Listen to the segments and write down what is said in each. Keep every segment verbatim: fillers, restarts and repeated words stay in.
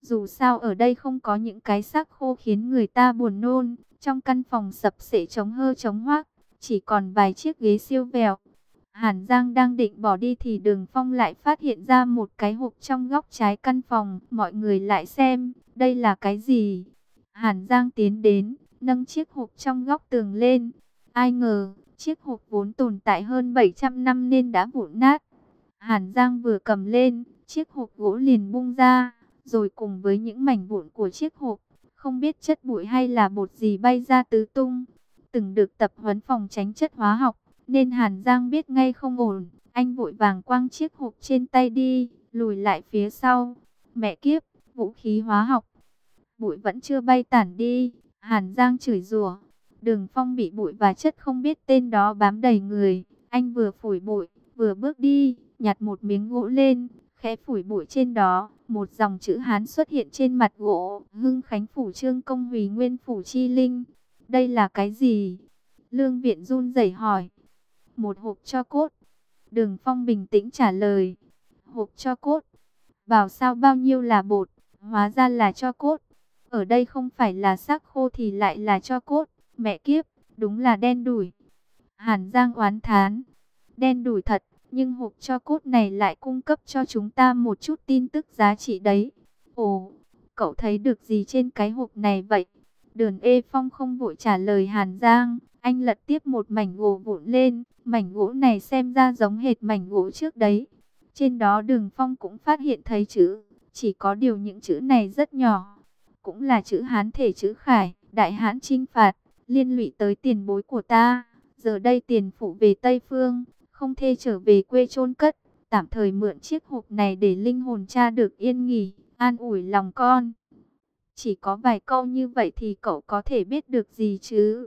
Dù sao ở đây không có những cái xác khô khiến người ta buồn nôn. Trong căn phòng sập sệ trống hơ trống hoác, chỉ còn vài chiếc ghế siêu vẹo. Hàn Giang đang định bỏ đi thì Đường Phong lại phát hiện ra một cái hộp trong góc trái căn phòng. Mọi người lại xem, đây là cái gì? Hàn Giang tiến đến, nâng chiếc hộp trong góc tường lên. Ai ngờ, chiếc hộp vốn tồn tại hơn bảy trăm năm nên đã vụn nát. Hàn Giang vừa cầm lên, chiếc hộp gỗ liền bung ra, rồi cùng với những mảnh vụn của chiếc hộp, không biết chất bụi hay là bột gì bay ra tứ tung. Từng được tập huấn phòng tránh chất hóa học, nên Hàn Giang biết ngay không ổn. Anh vội vàng quăng chiếc hộp trên tay đi, lùi lại phía sau. Mẹ kiếp, vũ khí hóa học. Bụi vẫn chưa bay tản đi, Hàn Giang chửi rủa. Đường Phong bị bụi và chất không biết tên đó bám đầy người. Anh vừa phủi bụi, vừa bước đi, nhặt một miếng gỗ lên, khẽ phủi bụi trên đó. Một dòng chữ Hán xuất hiện trên mặt gỗ: Hưng Khánh Phủ Trương Công Hủy Nguyên Phủ Chi Linh. Đây là cái gì? Lương Viện run rẩy hỏi. Một hộp tro cốt. Đường Phong bình tĩnh trả lời. Hộp tro cốt? Bảo sao bao nhiêu là bột, hóa ra là tro cốt. Ở đây không phải là xác khô thì lại là tro cốt. Mẹ kiếp, đúng là đen đủi. Hàn Giang oán thán. Đen đủi thật, nhưng hộp tro cốt này lại cung cấp cho chúng ta một chút tin tức giá trị đấy. Ồ, cậu thấy được gì trên cái hộp này vậy? Đường Ê Phong không vội trả lời Hàn Giang. Anh lật tiếp một mảnh gỗ vụn lên. Mảnh gỗ này xem ra giống hệt mảnh gỗ trước đấy. Trên đó Đường Phong cũng phát hiện thấy chữ. Chỉ có điều những chữ này rất nhỏ. Cũng là chữ Hán thể chữ Khải. Đại Hán chinh phạt, liên lụy tới tiền bối của ta. Giờ đây tiền phụ về Tây Phương, không thể trở về quê chôn cất. Tạm thời mượn chiếc hộp này để linh hồn cha được yên nghỉ, an ủi lòng con. Chỉ có vài câu như vậy thì cậu có thể biết được gì chứ?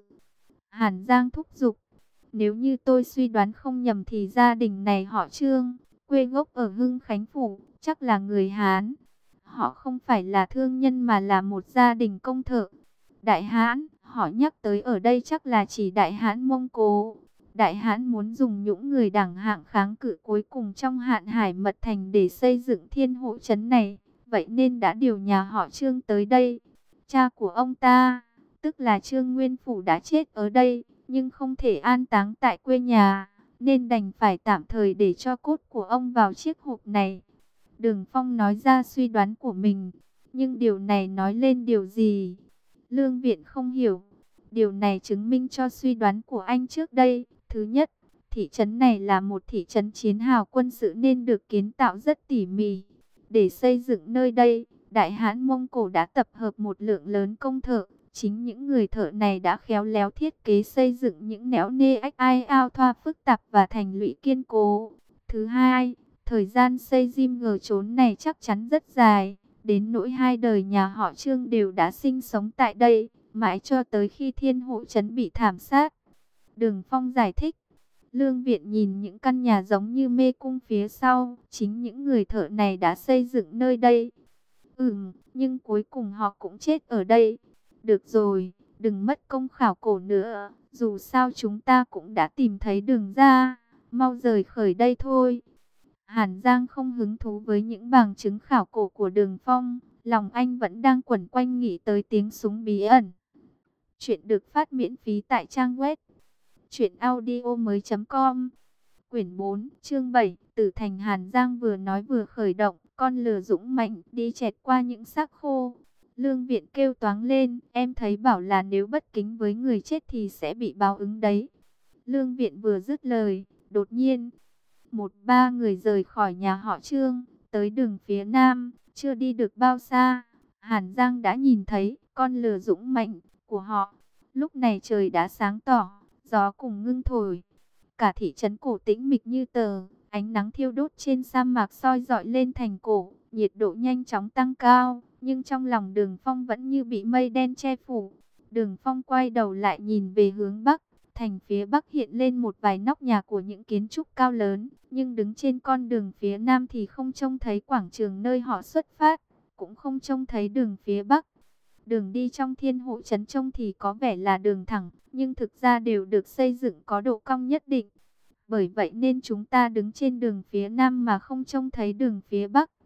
Hàn Giang thúc giục. Nếu như tôi suy đoán không nhầm thì gia đình này họ Trương, quê gốc ở Hưng Khánh Phủ, chắc là người Hán. Họ không phải là thương nhân mà là một gia đình công thợ. Đại Hán, họ nhắc tới ở đây chắc là chỉ Đại Hán Mông Cổ. Đại Hán muốn dùng những người đẳng hạng kháng cự cuối cùng trong Hạn Hải Mật Thành để xây dựng thiên hộ trấn này. Vậy nên đã điều nhà họ Trương tới đây. Cha của ông ta, tức là Trương Nguyên Phủ đã chết ở đây, nhưng không thể an táng tại quê nhà, nên đành phải tạm thời để cho cốt của ông vào chiếc hộp này. Đường Phong nói ra suy đoán của mình, nhưng điều này nói lên điều gì? Lương Viện không hiểu. Điều này chứng minh cho suy đoán của anh trước đây. Thứ nhất, thị trấn này là một thị trấn chiến hào quân sự nên được kiến tạo rất tỉ mỉ. Để xây dựng nơi đây, Đại Hán Mông Cổ đã tập hợp một lượng lớn công thợ. Chính những người thợ này đã khéo léo thiết kế xây dựng những nẻo nê ách ai ao thoa phức tạp và thành lũy kiên cố. Thứ hai, thời gian xây gym ngờ trốn này chắc chắn rất dài. Đến nỗi hai đời nhà họ Trương đều đã sinh sống tại đây, mãi cho tới khi thiên hộ trấn bị thảm sát. Đường Phong giải thích. Lương Viện nhìn những căn nhà giống như mê cung phía sau. Chính những người thợ này đã xây dựng nơi đây. Ừm, nhưng cuối cùng họ cũng chết ở đây. Được rồi, đừng mất công khảo cổ nữa. Dù sao chúng ta cũng đã tìm thấy đường ra. Mau rời khỏi đây thôi. Hàn Giang không hứng thú với những bằng chứng khảo cổ của Đường Phong. Lòng anh vẫn đang quẩn quanh nghĩ tới tiếng súng bí ẩn. Chuyện được phát miễn phí tại trang web truyện audio mới chấm com. Quyển bốn, chương bảy, Tử Thành. Hàn Giang vừa nói vừa khởi động, con lừa dũng mạnh đi chẹt qua những xác khô. Lương Viện kêu toáng lên, em thấy bảo là nếu bất kính với người chết thì sẽ bị báo ứng đấy. Lương Viện vừa dứt lời, đột nhiên, một ba người rời khỏi nhà họ Trương, tới đường phía nam, chưa đi được bao xa. Hàn Giang đã nhìn thấy con lừa dũng mạnh của họ. Lúc này trời đã sáng tỏ, gió cùng ngưng thổi. Cả thị trấn cổ tĩnh mịch như tờ, ánh nắng thiêu đốt trên sa mạc soi dọi lên thành cổ, nhiệt độ nhanh chóng tăng cao, nhưng trong lòng Đường Phong vẫn như bị mây đen che phủ. Đường Phong quay đầu lại nhìn về hướng bắc, thành phía bắc hiện lên một vài nóc nhà của những kiến trúc cao lớn, nhưng đứng trên con đường phía nam thì không trông thấy quảng trường nơi họ xuất phát, cũng không trông thấy đường phía bắc. Đường đi trong thiên hộ trấn trông thì có vẻ là đường thẳng, nhưng thực ra đều được xây dựng có độ cong nhất định. Bởi vậy nên chúng ta đứng trên đường phía nam mà không trông thấy đường phía bắc.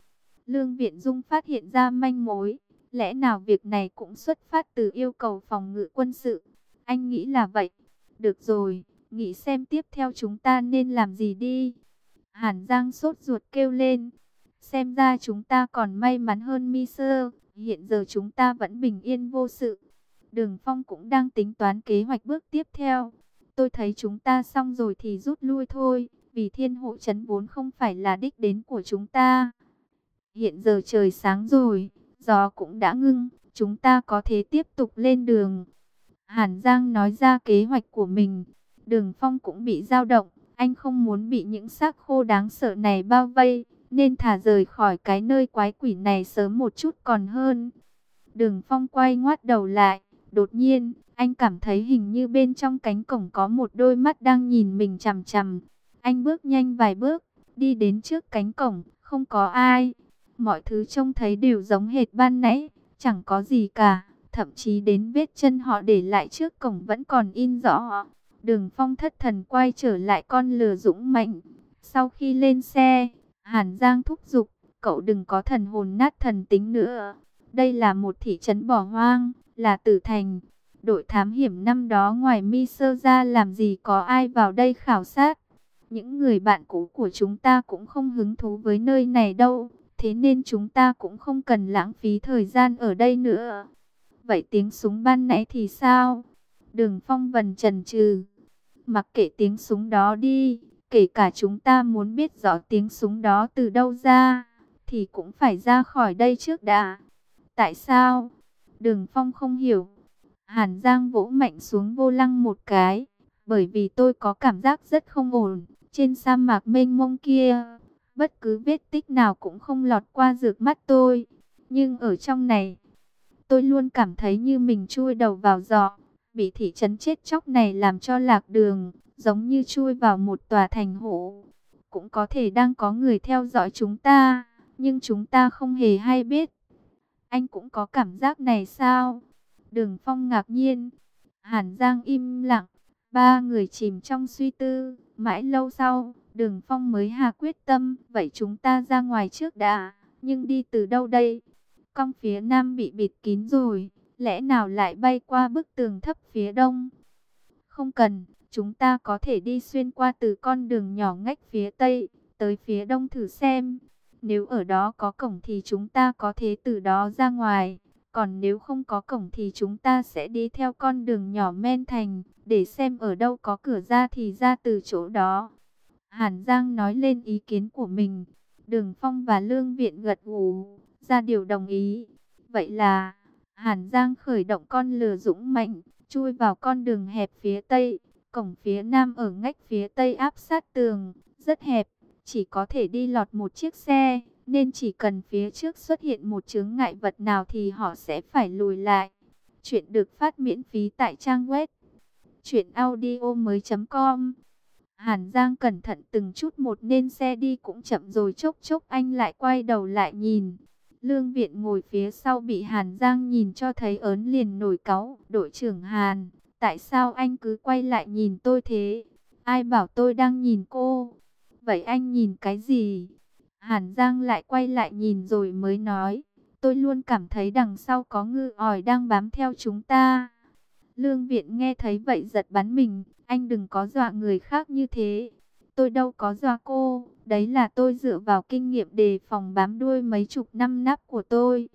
Lương Viện Dung phát hiện ra manh mối. Lẽ nào việc này cũng xuất phát từ yêu cầu phòng ngự quân sự? Anh nghĩ là vậy. Được rồi, nghĩ xem tiếp theo chúng ta nên làm gì đi. Hàn Giang sốt ruột kêu lên. Xem ra chúng ta còn may mắn hơn Mi Sơ. Hiện giờ chúng ta vẫn bình yên vô sự. Đường Phong cũng đang tính toán kế hoạch bước tiếp theo. Tôi thấy chúng ta xong rồi thì rút lui thôi. Vì thiên hộ trấn vốn không phải là đích đến của chúng ta. Hiện giờ trời sáng rồi, gió cũng đã ngưng, chúng ta có thể tiếp tục lên đường. Hàn Giang nói ra kế hoạch của mình. Đường Phong cũng bị dao động, anh không muốn bị những xác khô đáng sợ này bao vây, nên thả rời khỏi cái nơi quái quỷ này sớm một chút còn hơn. Đường Phong quay ngoắt đầu lại, đột nhiên, anh cảm thấy hình như bên trong cánh cổng có một đôi mắt đang nhìn mình chằm chằm. Anh bước nhanh vài bước, đi đến trước cánh cổng, không có ai. Mọi thứ trông thấy đều giống hệt ban nãy, chẳng có gì cả. Thậm chí đến vết chân họ để lại trước cổng vẫn còn in rõ. Đường Phong thất thần quay trở lại con lừa dũng mạnh. Sau khi lên xe, Hàn Giang thúc giục, cậu đừng có thần hồn nát thần tính nữa. Đây là một thị trấn bỏ hoang, là tử thành. Đội thám hiểm năm đó ngoài Mi Sơ ra làm gì có ai vào đây khảo sát. Những người bạn cũ của chúng ta cũng không hứng thú với nơi này đâu. Thế nên chúng ta cũng không cần lãng phí thời gian ở đây nữa. Vậy tiếng súng ban nãy thì sao? Đường Phong vần chần chừ. Mặc kệ tiếng súng đó đi, kể cả chúng ta muốn biết rõ tiếng súng đó từ đâu ra, thì cũng phải ra khỏi đây trước đã. Tại sao? Đường Phong không hiểu. Hàn Giang vỗ mạnh xuống vô lăng một cái. Bởi vì tôi có cảm giác rất không ổn. Trên sa mạc mênh mông kia, bất cứ vết tích nào cũng không lọt qua dược mắt tôi. Nhưng ở trong này, tôi luôn cảm thấy như mình chui đầu vào giỏ. Bị thị trấn chết chóc này làm cho lạc đường, giống như chui vào một tòa thành hổ. Cũng có thể đang có người theo dõi chúng ta, nhưng chúng ta không hề hay biết. Anh cũng có cảm giác này sao? Đường Phong ngạc nhiên. Hàn Giang im lặng. Ba người chìm trong suy tư. Mãi lâu sau, Đường Phong mới hạ quyết tâm. Vậy chúng ta ra ngoài trước đã. Nhưng đi từ đâu đây? Cong phía nam bị bịt kín rồi. Lẽ nào lại bay qua bức tường thấp phía đông? Không cần. Chúng ta có thể đi xuyên qua từ con đường nhỏ ngách phía tây, tới phía đông thử xem. Nếu ở đó có cổng thì chúng ta có thể từ đó ra ngoài. Còn nếu không có cổng thì chúng ta sẽ đi theo con đường nhỏ men thành, để xem ở đâu có cửa ra thì ra từ chỗ đó. Hàn Giang nói lên ý kiến của mình. Đường Phong và Lương Viện gật gù, ra điều đồng ý. Vậy là, Hàn Giang khởi động con lừa dũng mạnh, chui vào con đường hẹp phía tây. Cổng phía nam ở ngách phía tây áp sát tường, rất hẹp, chỉ có thể đi lọt một chiếc xe. Nên chỉ cần phía trước xuất hiện một chướng ngại vật nào thì họ sẽ phải lùi lại. Chuyện được phát miễn phí tại trang web truyện audio mới chấm com. Hàn Giang cẩn thận từng chút một nên xe đi cũng chậm rồi, chốc chốc anh lại quay đầu lại nhìn. Lương Viện ngồi phía sau bị Hàn Giang nhìn cho thấy ớn liền nổi cáu. Đội trưởng Hàn, tại sao anh cứ quay lại nhìn tôi thế? Ai bảo tôi đang nhìn cô? Vậy anh nhìn cái gì? Hàn Giang lại quay lại nhìn rồi mới nói, tôi luôn cảm thấy đằng sau có ngư ỏi đang bám theo chúng ta. Lương Viện nghe thấy vậy giật bắn mình, anh đừng có dọa người khác như thế. Tôi đâu có dọa cô, đấy là tôi dựa vào kinh nghiệm đề phòng bám đuôi mấy chục năm nắp của tôi.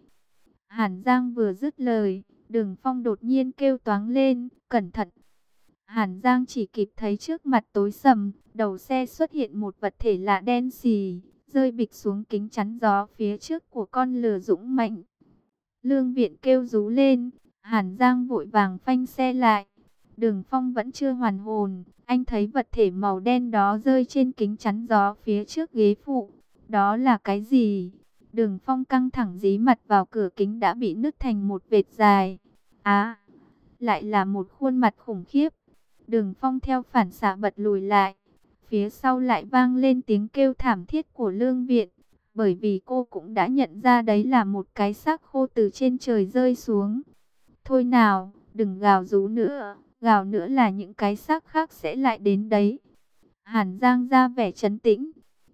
Hàn Giang vừa dứt lời, Đường Phong đột nhiên kêu toáng lên, cẩn thận. Hàn Giang chỉ kịp thấy trước mặt tối sầm, đầu xe xuất hiện một vật thể lạ đen xì, rơi bịch xuống kính chắn gió phía trước của con lừa dũng mạnh. Lương Viện kêu rú lên, Hàn Giang vội vàng phanh xe lại. Đường Phong vẫn chưa hoàn hồn, anh thấy vật thể màu đen đó rơi trên kính chắn gió phía trước ghế phụ. Đó là cái gì? Đường Phong căng thẳng dí mặt vào cửa kính đã bị nứt thành một vệt dài. Á, lại là một khuôn mặt khủng khiếp. Đường Phong theo phản xạ bật lùi lại. Phía sau lại vang lên tiếng kêu thảm thiết của Lương Viện. Bởi vì cô cũng đã nhận ra đấy là một cái xác khô từ trên trời rơi xuống. Thôi nào, đừng gào rú nữa. Gào nữa là những cái xác khác sẽ lại đến đấy. Hàn Giang ra vẻ trấn tĩnh.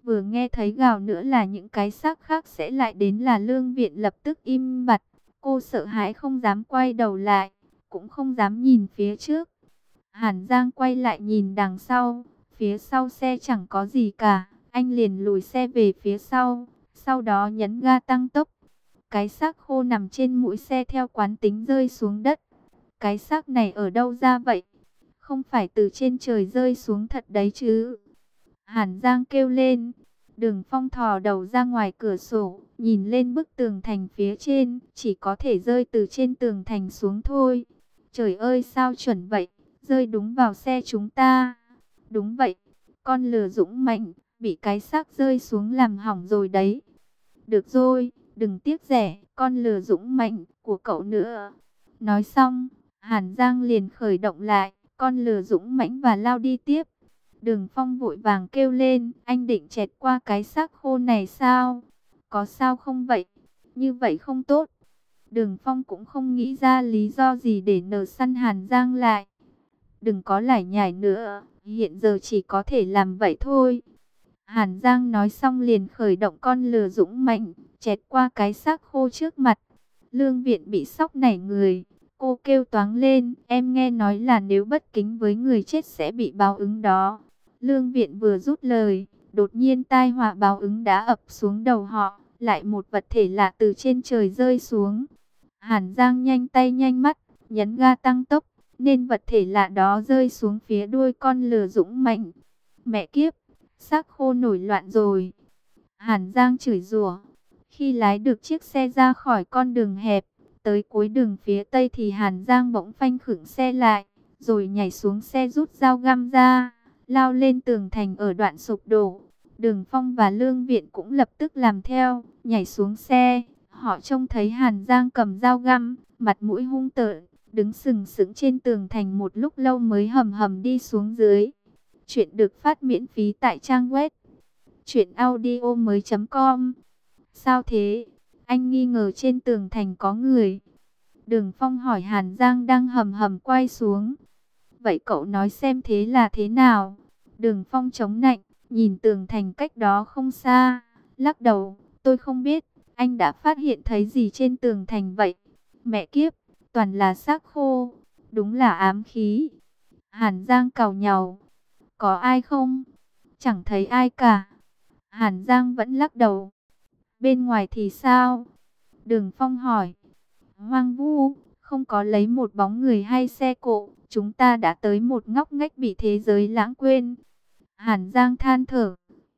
Vừa nghe thấy gào nữa là những cái xác khác sẽ lại đến là Lương Viện lập tức im bặt. Cô sợ hãi không dám quay đầu lại, cũng không dám nhìn phía trước. Hàn Giang quay lại nhìn đằng sau, phía sau xe chẳng có gì cả. Anh liền lùi xe về phía sau, sau đó nhấn ga tăng tốc. Cái xác khô nằm trên mũi xe theo quán tính rơi xuống đất. Cái xác này ở đâu ra vậy? Không phải từ trên trời rơi xuống thật đấy chứ? Hàn Giang kêu lên. Đường Phong thò đầu ra ngoài cửa sổ, nhìn lên bức tường thành phía trên, chỉ có thể rơi từ trên tường thành xuống thôi. Trời ơi sao chuẩn vậy, rơi đúng vào xe chúng ta. Đúng vậy, con lừa dũng mạnh, bị cái xác rơi xuống làm hỏng rồi đấy. Được rồi, đừng tiếc rẻ, con lừa dũng mạnh của cậu nữa. Nói xong, Hàn Giang liền khởi động lại, con lừa dũng mãnh và lao đi tiếp. Đường Phong vội vàng kêu lên, anh định chẹt qua cái xác khô này sao? Có sao không vậy? Như vậy không tốt. Đường Phong cũng không nghĩ ra lý do gì để nờ săn Hàn Giang lại. Đừng có lải nhải nữa, hiện giờ chỉ có thể làm vậy thôi. Hàn Giang nói xong liền khởi động con lừa dũng mạnh, chẹt qua cái xác khô trước mặt. Lương Viện bị sốc nảy người. Cô kêu toáng lên, em nghe nói là nếu bất kính với người chết sẽ bị báo ứng đó. Lương Viện vừa rút lời, đột nhiên tai họa báo ứng đã ập xuống đầu họ, lại một vật thể lạ từ trên trời rơi xuống. Hàn Giang nhanh tay nhanh mắt, nhấn ga tăng tốc, nên vật thể lạ đó rơi xuống phía đuôi con lừa dũng mạnh. Mẹ kiếp, xác khô nổi loạn rồi. Hàn Giang chửi rủa. Khi lái được chiếc xe ra khỏi con đường hẹp, tới cuối đường phía tây thì Hàn Giang bỗng phanh khựng xe lại, rồi nhảy xuống xe rút dao găm ra, lao lên tường thành ở đoạn sụp đổ. Đường Phong và Lương Viện cũng lập tức làm theo, nhảy xuống xe. Họ trông thấy Hàn Giang cầm dao găm, mặt mũi hung tợn, đứng sừng sững trên tường thành một lúc lâu mới hầm hầm đi xuống dưới. Chuyện được phát miễn phí tại trang web truyện audio mới chấm com. Sao thế? Anh nghi ngờ trên tường thành có người. Đường Phong hỏi Hàn Giang đang hầm hầm quay xuống. Vậy cậu nói xem thế là thế nào? Đường Phong chống nạnh, nhìn tường thành cách đó không xa, lắc đầu. Tôi không biết, anh đã phát hiện thấy gì trên tường thành vậy? Mẹ kiếp, toàn là xác khô. Đúng là ám khí. Hàn Giang càu nhàu. Có ai không? Chẳng thấy ai cả. Hàn Giang vẫn lắc đầu. Bên ngoài thì sao? Đường Phong hỏi. Hoang vu, không có lấy một bóng người hay xe cộ. Chúng ta đã tới một ngóc ngách bị thế giới lãng quên. Hàn Giang than thở.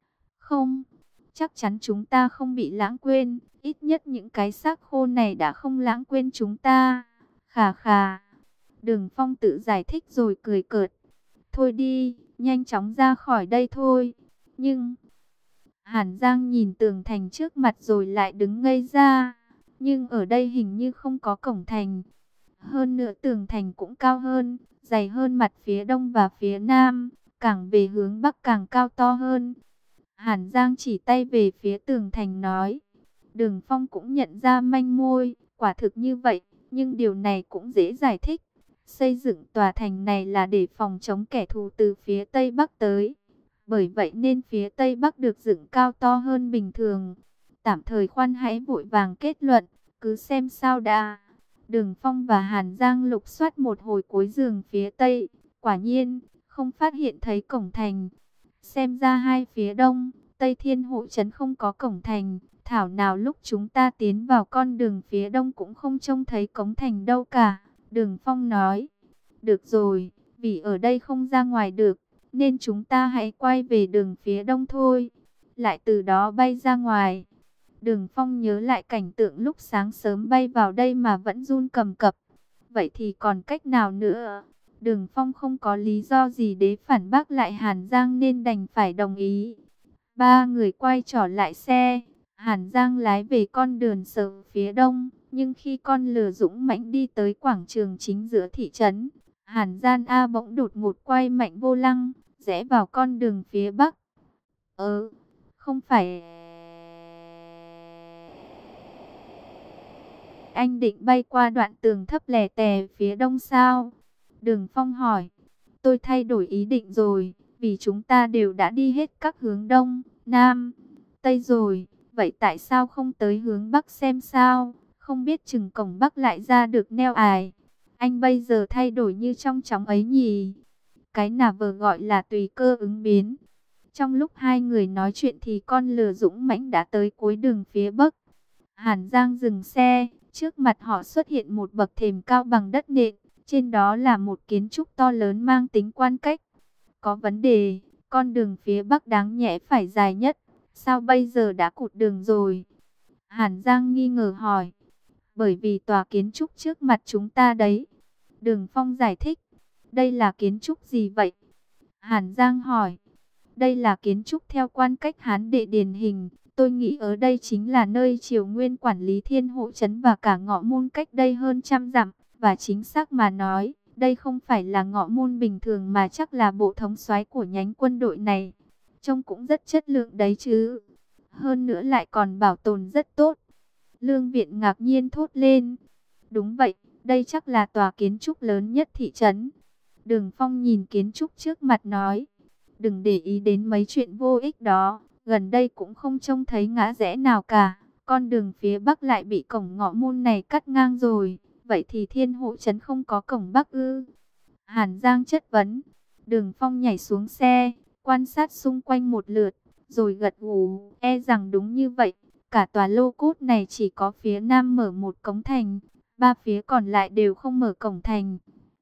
Không, chắc chắn chúng ta không bị lãng quên. Ít nhất những cái xác khô này đã không lãng quên chúng ta. Khà khà. Đường Phong tự giải thích rồi cười cợt. Thôi đi, nhanh chóng ra khỏi đây thôi. Nhưng... Hàn Giang nhìn tường thành trước mặt rồi lại đứng ngây ra. Nhưng ở đây hình như không có cổng thành. Hơn nữa tường thành cũng cao hơn, dày hơn mặt phía đông và phía nam. Càng về hướng bắc càng cao to hơn. Hàn Giang chỉ tay về phía tường thành nói. Đường Phong cũng nhận ra manh mối, quả thực như vậy. Nhưng điều này cũng dễ giải thích. Xây dựng tòa thành này là để phòng chống kẻ thù từ phía tây bắc tới. Bởi vậy nên phía tây bắc được dựng cao to hơn bình thường. Tạm thời khoan hãy vội vàng kết luận, cứ xem sao đã. Đường Phong và Hàn Giang lục soát một hồi cuối giường phía tây. Quả nhiên, không phát hiện thấy cổng thành. Xem ra hai phía đông, tây thiên hộ trấn không có cổng thành. Thảo nào lúc chúng ta tiến vào con đường phía đông cũng không trông thấy cổng thành đâu cả. Đường Phong nói, được rồi, vì ở đây không ra ngoài được, nên chúng ta hãy quay về đường phía đông thôi. Lại từ đó bay ra ngoài. Đường Phong nhớ lại cảnh tượng lúc sáng sớm bay vào đây mà vẫn run cầm cập. Vậy thì còn cách nào nữa? Đường Phong không có lý do gì để phản bác lại Hàn Giang nên đành phải đồng ý. Ba người quay trở lại xe. Hàn Giang lái về con đường sở phía đông. Nhưng khi con lừa dũng mãnh đi tới quảng trường chính giữa thị trấn, Hàn Gian A bỗng đột ngột quay mạnh vô lăng, rẽ vào con đường phía bắc. Ờ, không phải... Anh định bay qua đoạn tường thấp lè tè phía đông sao? Đường Phong hỏi. Tôi thay đổi ý định rồi. vì chúng ta đều đã đi hết các hướng Đông, Nam, Tây rồi, vậy tại sao không tới hướng Bắc xem sao? Không biết chừng cổng Bắc lại ra được neo ải. Anh bây giờ thay đổi như trong chóng ấy nhỉ? Cái nào vừa gọi là tùy cơ ứng biến. Trong lúc hai người nói chuyện thì con lừa dũng mãnh đã tới cuối đường phía Bắc. Hàn Giang dừng xe, trước mặt họ xuất hiện một bậc thềm cao bằng đất nện. Trên đó là một kiến trúc to lớn mang tính quan cách. Có vấn đề, con đường phía Bắc đáng nhẽ phải dài nhất. Sao bây giờ đã cụt đường rồi? Hàn Giang nghi ngờ hỏi. Bởi vì tòa kiến trúc trước mặt chúng ta đấy. Đường Phong giải thích. Đây là kiến trúc gì vậy? Hàn Giang hỏi. Đây là kiến trúc theo quan cách Hán Đệ điển hình. Tôi nghĩ ở đây chính là nơi Triều Nguyên quản lý Thiên Hộ Trấn và cả Ngọ Môn cách đây hơn trăm dặm. Và chính xác mà nói, đây không phải là Ngọ Môn bình thường mà chắc là bộ thống soái của nhánh quân đội này. Trông cũng rất chất lượng đấy chứ. Hơn nữa lại còn bảo tồn rất tốt. Lương Viện ngạc nhiên thốt lên. Đúng vậy, đây chắc là tòa kiến trúc lớn nhất thị trấn. Đường Phong nhìn kiến trúc trước mặt nói. Đừng để ý đến mấy chuyện vô ích đó. Gần đây cũng không trông thấy ngã rẽ nào cả. Con đường phía Bắc lại bị cổng Ngọ Môn này cắt ngang rồi. Vậy thì Thiên Hộ Trấn không có cổng Bắc ư? Hàn Giang chất vấn. Đường Phong nhảy xuống xe, quan sát xung quanh một lượt, rồi gật gù. E rằng đúng như vậy. Cả tòa lô cốt này chỉ có phía Nam mở một cổng thành. Ba phía còn lại đều không mở cổng thành.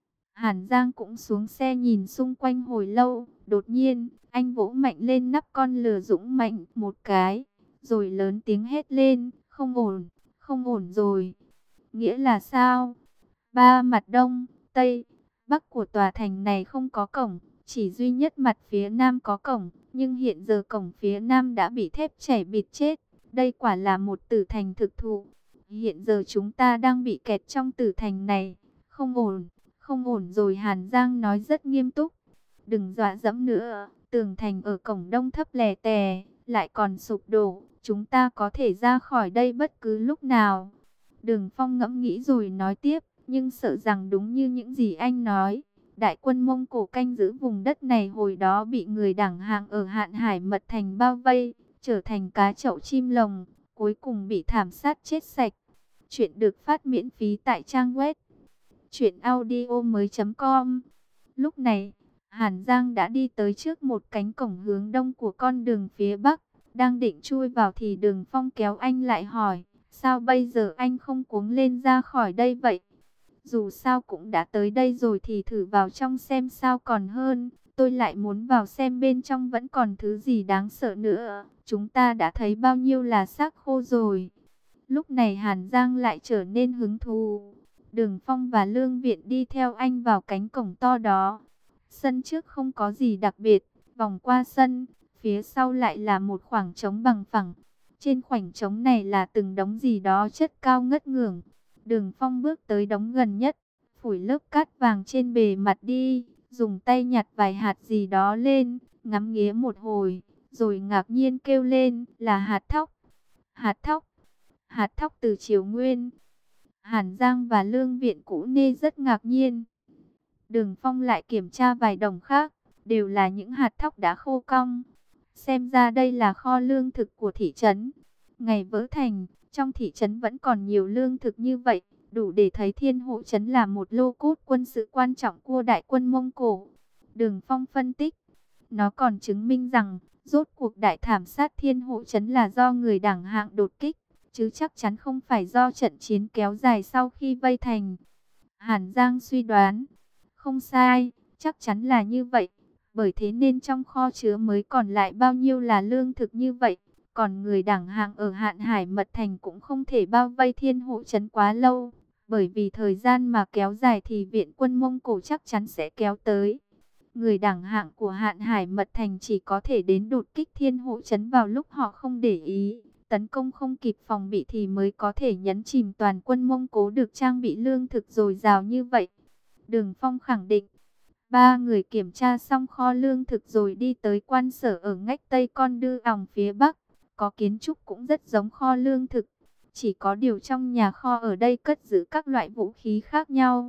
Hàn Giang cũng xuống xe nhìn xung quanh hồi lâu. Đột nhiên, anh vỗ mạnh lên nắp con lừa dũng mạnh một cái. Rồi lớn tiếng hét lên. Không ổn, không ổn rồi. Nghĩa là sao? Ba mặt đông, tây, bắc của tòa thành này không có cổng. Chỉ duy nhất mặt phía nam có cổng. Nhưng hiện giờ cổng phía nam đã bị thép chảy bịt chết. Đây quả là một tử thành thực thụ. Hiện giờ chúng ta đang bị kẹt trong tử thành này. Không ổn, không ổn rồi. Hàn Giang nói rất nghiêm túc. Đừng dọa dẫm nữa. Tường thành ở cổng đông thấp lè tè, lại còn sụp đổ. Chúng ta có thể ra khỏi đây bất cứ lúc nào. Đường Phong ngẫm nghĩ rồi nói tiếp. Nhưng sợ rằng đúng như những gì anh nói, đại quân Mông Cổ canh giữ vùng đất này hồi đó bị người đảng hạng ở Hạn Hải Mật Thành bao vây, trở thành cá chậu chim lồng, cuối cùng bị thảm sát chết sạch. Chuyện được phát miễn phí tại trang web truyện audio mới chấm com. Lúc này, Hàn Giang đã đi tới trước một cánh cổng hướng đông của con đường phía Bắc, đang định chui vào thì Đường Phong kéo anh lại hỏi, sao bây giờ anh không cuống lên ra khỏi đây vậy? Dù sao cũng đã tới đây rồi thì thử vào trong xem sao còn hơn. Tôi lại muốn vào xem bên trong vẫn còn thứ gì đáng sợ nữa. Chúng ta đã thấy bao nhiêu là xác khô rồi. Lúc này Hàn Giang lại trở nên hứng thú. Đường Phong và Lương Viện đi theo anh vào cánh cổng to đó. Sân trước không có gì đặc biệt. Vòng qua sân, phía sau lại là một khoảng trống bằng phẳng. Trên khoảnh trống này là từng đống gì đó chất cao ngất ngưởng. Đường Phong bước tới đống gần nhất, phủi lớp cát vàng trên bề mặt đi, dùng tay nhặt vài hạt gì đó lên, ngắm nghía một hồi, rồi ngạc nhiên kêu lên là hạt thóc. Hạt thóc, hạt thóc từ Triều Nguyên. Hàn Giang và Lương Viện Cũ Nê rất ngạc nhiên. Đường Phong lại kiểm tra vài đồng khác, đều là những hạt thóc đã khô cong. Xem ra đây là kho lương thực của thị trấn. Ngày vỡ thành, trong thị trấn vẫn còn nhiều lương thực như vậy, đủ để thấy Thiên Hộ Trấn là một lô cốt quân sự quan trọng của đại quân Mông Cổ. Đường Phong phân tích, nó còn chứng minh rằng, rốt cuộc đại thảm sát Thiên Hộ Trấn là do người đảng hạng đột kích, chứ chắc chắn không phải do trận chiến kéo dài sau khi vây thành. Hàn Giang suy đoán, không sai, chắc chắn là như vậy, bởi thế nên trong kho chứa mới còn lại bao nhiêu là lương thực như vậy. Còn người đảng hạng ở Hạn Hải Mật Thành cũng không thể bao vây Thiên Hộ Trấn quá lâu. Bởi vì thời gian mà kéo dài thì viện quân Mông Cổ chắc chắn sẽ kéo tới. Người đảng hạng của Hạn Hải Mật Thành chỉ có thể đến đột kích Thiên Hộ Trấn vào lúc họ không để ý. Tấn công không kịp phòng bị thì mới có thể nhấn chìm toàn quân Mông Cổ được trang bị lương thực dồi dào như vậy. Đường Phong khẳng định. Ba người kiểm tra xong kho lương thực rồi đi tới quan sở ở ngách tây con đưa òng phía bắc. Có kiến trúc cũng rất giống kho lương thực. Chỉ có điều trong nhà kho ở đây cất giữ các loại vũ khí khác nhau.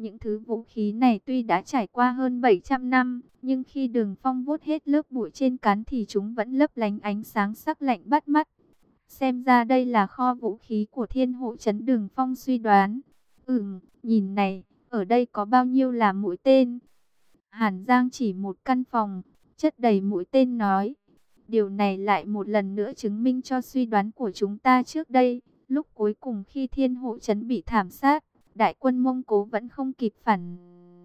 Những thứ vũ khí này tuy đã trải qua hơn bảy trăm năm, nhưng khi Đường Phong vuốt hết lớp bụi trên cán thì chúng vẫn lấp lánh ánh sáng sắc lạnh bắt mắt. Xem ra đây là kho vũ khí của Thiên Hộ Trấn, Đường Phong suy đoán. Ừm, nhìn này, ở đây có bao nhiêu là mũi tên? Hàn Giang chỉ một căn phòng, chất đầy mũi tên nói. Điều này lại một lần nữa chứng minh cho suy đoán của chúng ta trước đây. Lúc cuối cùng khi Thiên Hộ Trấn bị thảm sát, đại quân Mông Cố vẫn không kịp phản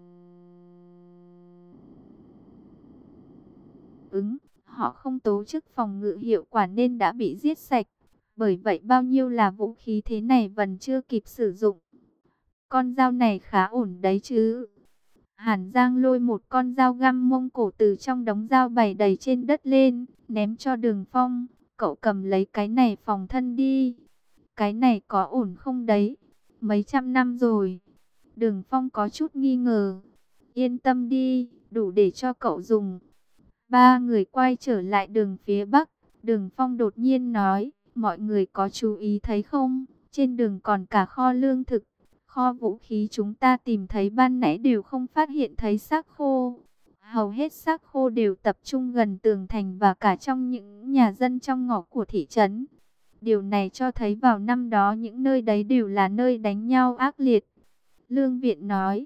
ứng. Họ không tố chức phòng ngự hiệu quả nên đã bị giết sạch. Bởi vậy bao nhiêu là vũ khí thế này vẫn chưa kịp sử dụng. Con dao này khá ổn đấy chứ. Hàn Giang lôi một con dao găm Mông Cổ từ trong đống dao bày đầy trên đất lên, ném cho Đường Phong. Cậu cầm lấy cái này phòng thân đi. Cái này có ổn không đấy? Mấy trăm năm rồi. Đường Phong có chút nghi ngờ. Yên tâm đi, đủ để cho cậu dùng. Ba người quay trở lại đường phía bắc. Đường Phong đột nhiên nói, mọi người có chú ý thấy không? Trên đường còn cả kho lương thực. Kho vũ khí chúng ta tìm thấy ban nãy đều không phát hiện thấy xác khô. Hầu hết xác khô đều tập trung gần tường thành và cả trong những nhà dân trong ngõ của thị trấn. Điều này cho thấy vào năm đó những nơi đấy đều là nơi đánh nhau ác liệt. Lương Viện nói,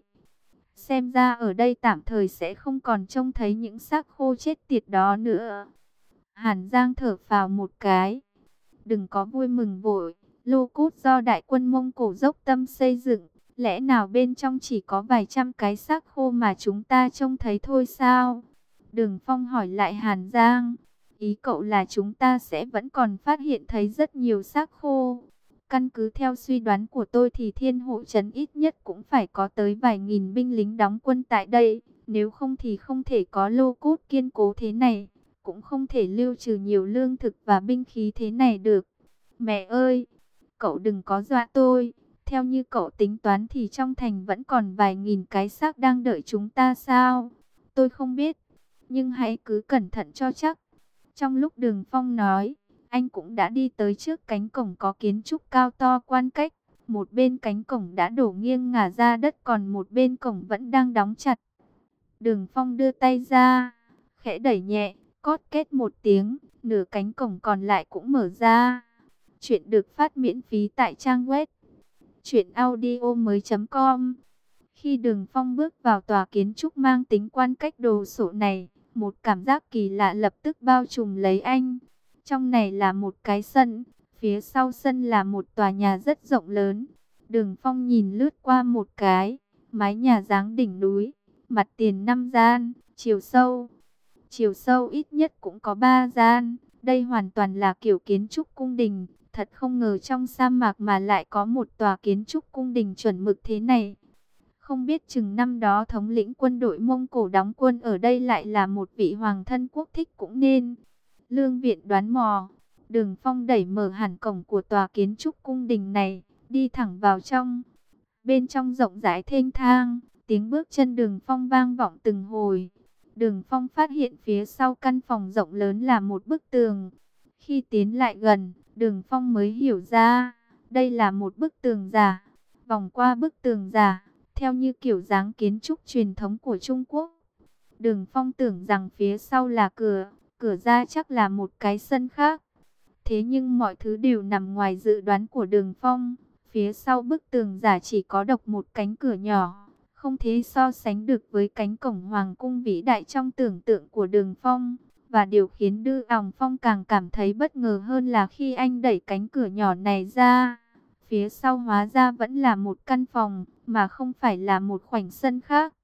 xem ra ở đây tạm thời sẽ không còn trông thấy những xác khô chết tiệt đó nữa. Hàn Giang thở phào một cái. Đừng có vui mừng vội, Lô Cốt do đại quân Mông Cổ dốc tâm xây dựng. Lẽ nào bên trong chỉ có vài trăm cái xác khô mà chúng ta trông thấy thôi sao? Đường Phong hỏi lại Hàn Giang. Ý cậu là chúng ta sẽ vẫn còn phát hiện thấy rất nhiều xác khô. Căn cứ theo suy đoán của tôi thì Thiên Hộ Trấn ít nhất cũng phải có tới vài nghìn binh lính đóng quân tại đây. Nếu không thì không thể có lô cốt kiên cố thế này. Cũng không thể lưu trừ nhiều lương thực và binh khí thế này được. Mẹ ơi, cậu đừng có dọa tôi. Theo như cậu tính toán thì trong thành vẫn còn vài nghìn cái xác đang đợi chúng ta sao? Tôi không biết, nhưng hãy cứ cẩn thận cho chắc. Trong lúc Đường Phong nói, anh cũng đã đi tới trước cánh cổng có kiến trúc cao to quan cách. Một bên cánh cổng đã đổ nghiêng ngả ra đất, còn một bên cổng vẫn đang đóng chặt. Đường Phong đưa tay ra, khẽ đẩy nhẹ, cót két một tiếng, nửa cánh cổng còn lại cũng mở ra. Chuyện được phát miễn phí tại trang web truyện audio mới chấm com. Khi Đường Phong bước vào tòa kiến trúc mang tính quan cách đồ sộ này, một cảm giác kỳ lạ lập tức bao trùm lấy anh. Trong này là một cái sân, phía sau sân là một tòa nhà rất rộng lớn. Đường Phong nhìn lướt qua một cái, mái nhà dáng đỉnh núi, mặt tiền năm gian, chiều sâu. Chiều sâu ít nhất cũng có ba gian, đây hoàn toàn là kiểu kiến trúc cung đình. Thật không ngờ trong sa mạc mà lại có một tòa kiến trúc cung đình chuẩn mực thế này. Không biết chừng năm đó thống lĩnh quân đội Mông Cổ đóng quân ở đây lại là một vị hoàng thân quốc thích cũng nên. Lương Viện đoán mò. Đường Phong đẩy mở hẳn cổng của tòa kiến trúc cung đình này, đi thẳng vào trong. Bên trong rộng rãi thênh thang, tiếng bước chân Đường Phong vang vọng từng hồi. Đường Phong phát hiện phía sau căn phòng rộng lớn là một bức tường. Khi tiến lại gần, Đường Phong mới hiểu ra, đây là một bức tường giả. Vòng qua bức tường giả, theo như kiểu dáng kiến trúc truyền thống của Trung Quốc. Đường Phong tưởng rằng phía sau là cửa, cửa ra chắc là một cái sân khác. Thế nhưng mọi thứ đều nằm ngoài dự đoán của Đường Phong. Phía sau bức tường giả chỉ có độc một cánh cửa nhỏ, không thể so sánh được với cánh cổng hoàng cung vĩ đại trong tưởng tượng của Đường Phong. Và điều khiến Đư Òng Phong càng cảm thấy bất ngờ hơn là khi anh đẩy cánh cửa nhỏ này ra, phía sau hóa ra vẫn là một căn phòng, mà không phải là một khoảnh sân khác.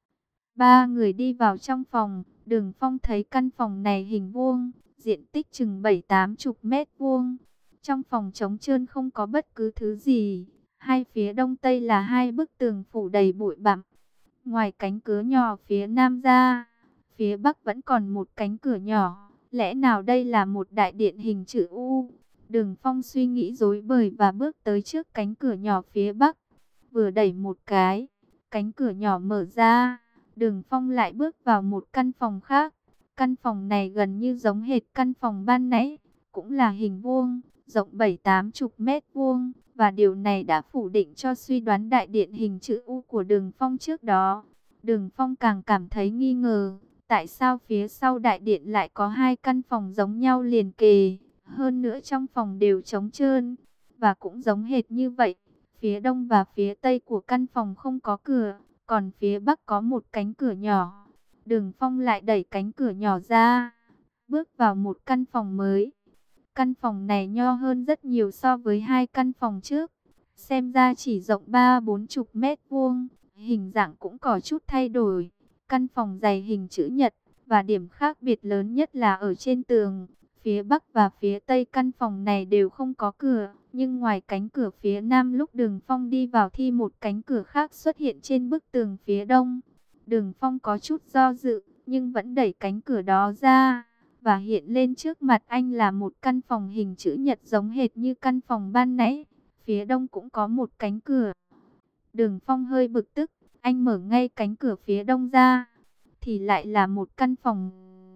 Ba người đi vào trong phòng, Đường Phong thấy căn phòng này hình vuông, diện tích chừng bảy tám chục mét vuông. Trong phòng trống trơn không có bất cứ thứ gì, hai phía đông tây là hai bức tường phủ đầy bụi bặm. Ngoài cánh cửa nhỏ phía nam ra, phía bắc vẫn còn một cánh cửa nhỏ, lẽ nào đây là một đại điện hình chữ U? Đường Phong suy nghĩ rối bời và bước tới trước cánh cửa nhỏ phía bắc. Vừa đẩy một cái, cánh cửa nhỏ mở ra, Đường Phong lại bước vào một căn phòng khác. Căn phòng này gần như giống hệt căn phòng ban nãy, cũng là hình vuông, rộng bảy tám chục mét vuông, và điều này đã phủ định cho suy đoán đại điện hình chữ U của Đường Phong trước đó. Đường Phong càng cảm thấy nghi ngờ, tại sao phía sau đại điện lại có hai căn phòng giống nhau liền kề, hơn nữa trong phòng đều trống trơn, và cũng giống hệt như vậy. Phía đông và phía tây của căn phòng không có cửa, còn phía bắc có một cánh cửa nhỏ. Đường Phong lại đẩy cánh cửa nhỏ ra, bước vào một căn phòng mới. Căn phòng này nho hơn rất nhiều so với hai căn phòng trước. Xem ra chỉ rộng ba bốn chục mét vuông, hình dạng cũng có chút thay đổi. Căn phòng dày hình chữ nhật, và điểm khác biệt lớn nhất là ở trên tường. Phía bắc và phía tây căn phòng này đều không có cửa, nhưng ngoài cánh cửa phía nam lúc Đường Phong đi vào thì một cánh cửa khác xuất hiện trên bức tường phía đông. Đường Phong có chút do dự, nhưng vẫn đẩy cánh cửa đó ra, và hiện lên trước mặt anh là một căn phòng hình chữ nhật giống hệt như căn phòng ban nãy. Phía đông cũng có một cánh cửa. Đường Phong hơi bực tức, anh mở ngay cánh cửa phía đông ra, thì lại là một căn phòng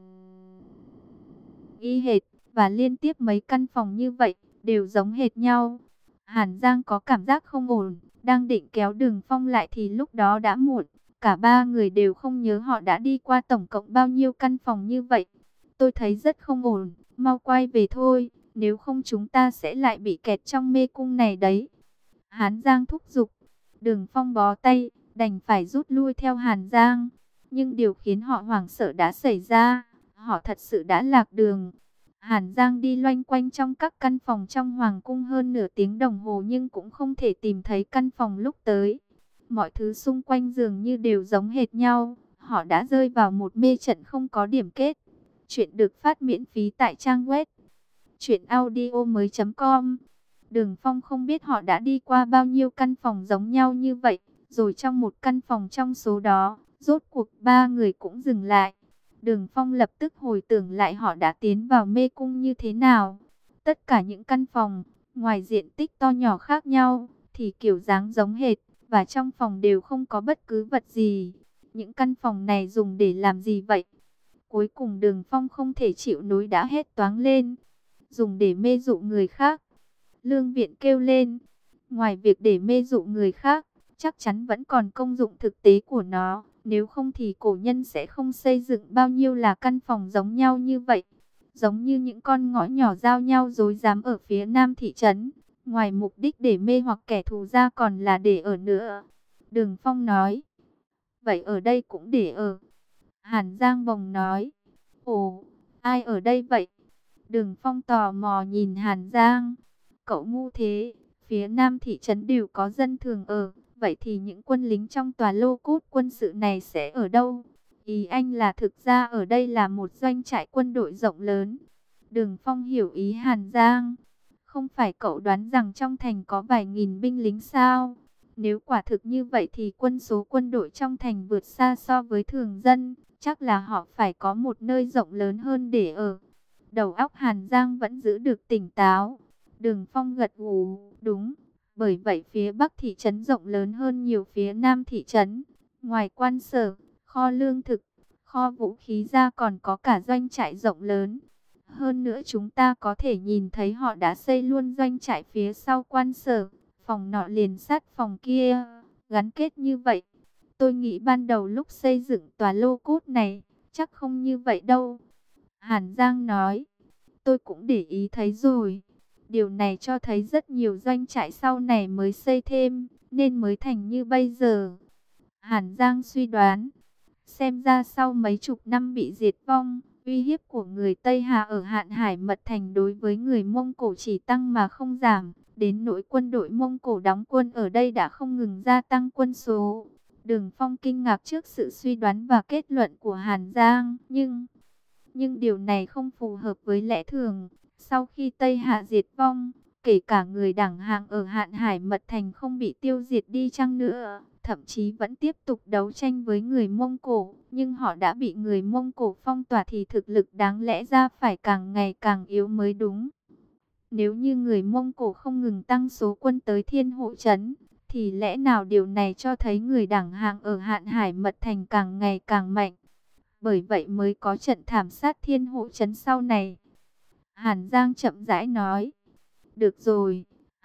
y hệt, và liên tiếp mấy căn phòng như vậy, đều giống hệt nhau. Hàn Giang có cảm giác không ổn, đang định kéo Đường Phong lại thì lúc đó đã muộn. Cả ba người đều không nhớ họ đã đi qua tổng cộng bao nhiêu căn phòng như vậy. Tôi thấy rất không ổn, mau quay về thôi, nếu không chúng ta sẽ lại bị kẹt trong mê cung này đấy. Hàn Giang thúc giục. Đường Phong bó tay, đành phải rút lui theo Hàn Giang. Nhưng điều khiến họ hoảng sợ đã xảy ra, họ thật sự đã lạc đường. Hàn Giang đi loanh quanh trong các căn phòng trong hoàng cung hơn nửa tiếng đồng hồ nhưng cũng không thể tìm thấy căn phòng lúc tới. Mọi thứ xung quanh dường như đều giống hệt nhau, họ đã rơi vào một mê trận không có điểm kết. Chuyện được phát miễn phí tại trang web truyện audio mới chấm com. Đường Phong không biết họ đã đi qua bao nhiêu căn phòng giống nhau như vậy, rồi trong một căn phòng trong số đó, rốt cuộc ba người cũng dừng lại. Đường Phong lập tức hồi tưởng lại họ đã tiến vào mê cung như thế nào. Tất cả những căn phòng, ngoài diện tích to nhỏ khác nhau, thì kiểu dáng giống hệt, và trong phòng đều không có bất cứ vật gì. Những căn phòng này dùng để làm gì vậy? Cuối cùng Đường Phong không thể chịu nổi đã hét toáng lên. Dùng để mê dụ người khác. Lương Viện kêu lên. Ngoài việc để mê dụ người khác, chắc chắn vẫn còn công dụng thực tế của nó. Nếu không thì cổ nhân sẽ không xây dựng bao nhiêu là căn phòng giống nhau như vậy. Giống như những con ngõ nhỏ giao nhau rối rắm ở phía nam thị trấn. Ngoài mục đích để mê hoặc kẻ thù ra còn là để ở nữa. Đường Phong nói. Vậy ở đây cũng để ở. Hàn Giang bồng nói. Ồ, ai ở đây vậy? Đường Phong tò mò nhìn Hàn Giang. Cậu ngu thế, phía nam thị trấn đều có dân thường ở. Vậy thì những quân lính trong tòa lô cốt quân sự này sẽ ở đâu? Ý anh là thực ra ở đây là một doanh trại quân đội rộng lớn. Đường Phong hiểu ý Hàn Giang. Không phải cậu đoán rằng trong thành có vài nghìn binh lính sao? Nếu quả thực như vậy thì quân số quân đội trong thành vượt xa so với thường dân. Chắc là họ phải có một nơi rộng lớn hơn để ở. Đầu óc Hàn Giang vẫn giữ được tỉnh táo. Đường Phong gật gù, đúng. Bởi vậy phía bắc thị trấn rộng lớn hơn nhiều phía nam thị trấn. Ngoài quan sở, kho lương thực, kho vũ khí ra còn có cả doanh trại rộng lớn. Hơn nữa chúng ta có thể nhìn thấy họ đã xây luôn doanh trại phía sau quan sở. Phòng nọ liền sát phòng kia, gắn kết như vậy. Tôi nghĩ ban đầu lúc xây dựng tòa lô cốt này, chắc không như vậy đâu. Hàn Giang nói, tôi cũng để ý thấy rồi. Điều này cho thấy rất nhiều doanh trại sau này mới xây thêm, nên mới thành như bây giờ. Hàn Giang suy đoán, xem ra sau mấy chục năm bị diệt vong, uy hiếp của người Tây Hà ở Hạn Hải Mật Thành đối với người Mông Cổ chỉ tăng mà không giảm. Đến nỗi quân đội Mông Cổ đóng quân ở đây đã không ngừng gia tăng quân số. Đường Phong kinh ngạc trước sự suy đoán và kết luận của Hàn Giang, nhưng nhưng điều này không phù hợp với lẽ thường. Sau khi Tây Hạ diệt vong, kể cả người đẳng hạng ở Hạn Hải Mật Thành không bị tiêu diệt đi chăng nữa, thậm chí vẫn tiếp tục đấu tranh với người Mông Cổ, nhưng họ đã bị người Mông Cổ phong tỏa thì thực lực đáng lẽ ra phải càng ngày càng yếu mới đúng. Nếu như người Mông Cổ không ngừng tăng số quân tới Thiên Hộ Trấn, thì lẽ nào điều này cho thấy người đẳng hạng ở Hạn Hải Mật Thành càng ngày càng mạnh. Bởi vậy mới có trận thảm sát Thiên Hộ Trấn sau này. Hàn Giang chậm rãi nói. Được rồi,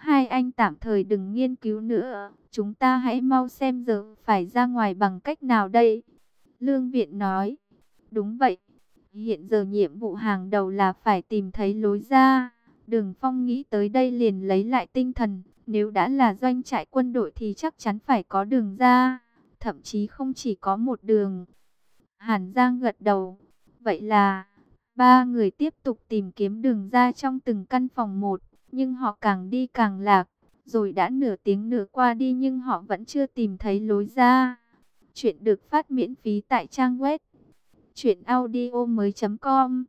hai anh tạm thời đừng nghiên cứu nữa, chúng ta hãy mau xem giờ phải ra ngoài bằng cách nào đây. Lương Viện nói, đúng vậy, hiện giờ nhiệm vụ hàng đầu là phải tìm thấy lối ra. Đường Phong nghĩ tới đây liền lấy lại tinh thần, nếu đã là doanh trại quân đội thì chắc chắn phải có đường ra, thậm chí không chỉ có một đường. Hàn Giang gật đầu, vậy là ba người tiếp tục tìm kiếm đường ra trong từng căn phòng một, nhưng họ càng đi càng lạc, rồi đã nửa tiếng nữa qua đi nhưng họ vẫn chưa tìm thấy lối ra. Chuyện được phát miễn phí tại trang web truyện audio mới chấm com.